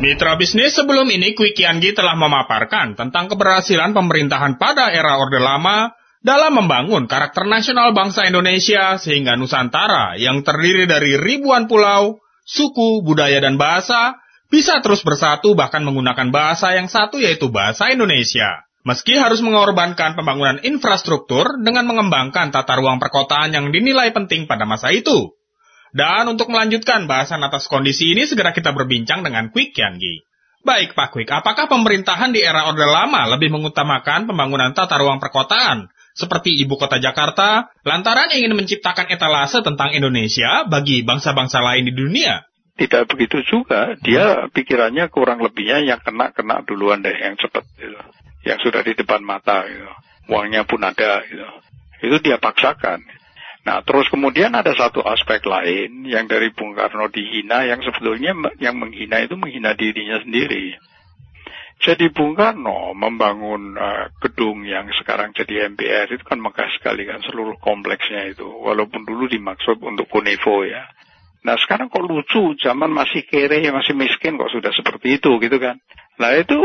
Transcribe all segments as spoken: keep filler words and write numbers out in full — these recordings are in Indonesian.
Mitra bisnis, sebelum ini Kwik Kiangi telah memaparkan tentang keberhasilan pemerintahan pada era Orde Lama dalam membangun karakter nasional bangsa Indonesia sehingga Nusantara yang terdiri dari ribuan pulau, suku, budaya, dan bahasa bisa terus bersatu bahkan menggunakan bahasa yang satu yaitu bahasa Indonesia. Meski harus mengorbankan pembangunan infrastruktur dengan mengembangkan tata ruang perkotaan yang dinilai penting pada masa itu. Dan untuk melanjutkan bahasan atas kondisi ini, segera kita berbincang dengan Kwik Kiangi. Baik Pak Kwik, apakah pemerintahan di era Orde Lama lebih mengutamakan pembangunan tata ruang perkotaan, seperti ibu kota Jakarta, lantaran ingin menciptakan etalase tentang Indonesia bagi bangsa-bangsa lain di dunia? Tidak begitu juga, dia pikirannya kurang lebihnya yang kena-kena duluan deh, yang cepat, gitu. Yang sudah di depan mata, gitu. Uangnya pun ada, gitu. Itu dia paksakan. Nah, terus kemudian ada satu aspek lain yang dari Bung Karno dihina, yang sebetulnya yang menghina itu menghina dirinya sendiri. Jadi Bung Karno membangun uh, gedung yang sekarang jadi M P R itu kan megah sekali kan, seluruh kompleksnya itu. Walaupun dulu dimaksud untuk Konevo ya. Nah sekarang kok lucu, zaman masih kere, masih miskin kok sudah seperti itu gitu kan. Nah itu,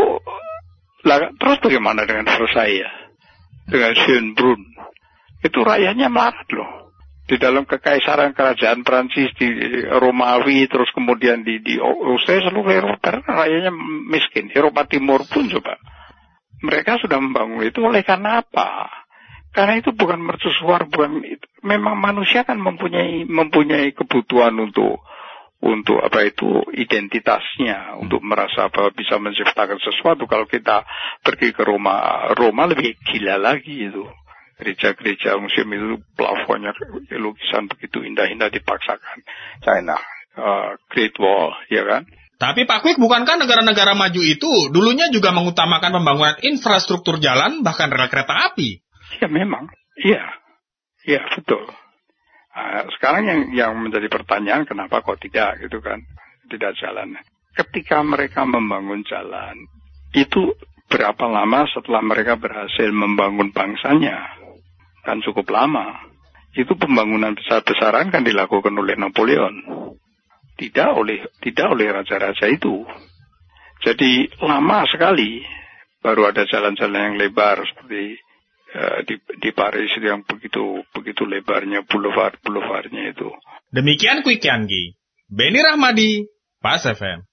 lah, terus bagaimana dengan Versailles ya? Dengan Schönbrunn? Itu rakyatnya melarat loh. Di dalam kekaisaran kerajaan Prancis di Romawi, terus kemudian di di Austria, seluruh Eropa, rakyatnya miskin. Eropa Timur pun coba. Mereka sudah membangun itu oleh karena apa? Karena itu bukan mercusuar, bukan itu. Memang manusia kan mempunyai mempunyai kebutuhan untuk untuk apa itu identitasnya, untuk merasa bahwa bisa menciptakan sesuatu. Kalau kita pergi ke Roma, Roma lebih gila lagi itu. Gereja-gereja museum itu plafonnya lukisan begitu indah-indah dipaksakan. China, uh, Great Wall, ya kan? Tapi Pak Kwik, bukankah negara-negara maju itu dulunya juga mengutamakan pembangunan infrastruktur jalan, bahkan rel kereta api? Ya memang, iya. Iya, betul. Nah, sekarang yang yang menjadi pertanyaan, kenapa kok tidak, gitu kan? Tidak jalan. Ketika mereka membangun jalan, itu berapa lama setelah mereka berhasil membangun bangsanya? Kan cukup lama. Itu pembangunan besar-besaran kan dilakukan oleh Napoleon. Tidak oleh tidak oleh raja-raja itu. Jadi lama sekali baru ada jalan-jalan yang lebar seperti uh, di di Paris yang begitu begitu lebarnya boulevard-boulevardnya itu. Demikian Kwik Kiangi. Beni Rahmadi, Pas F M.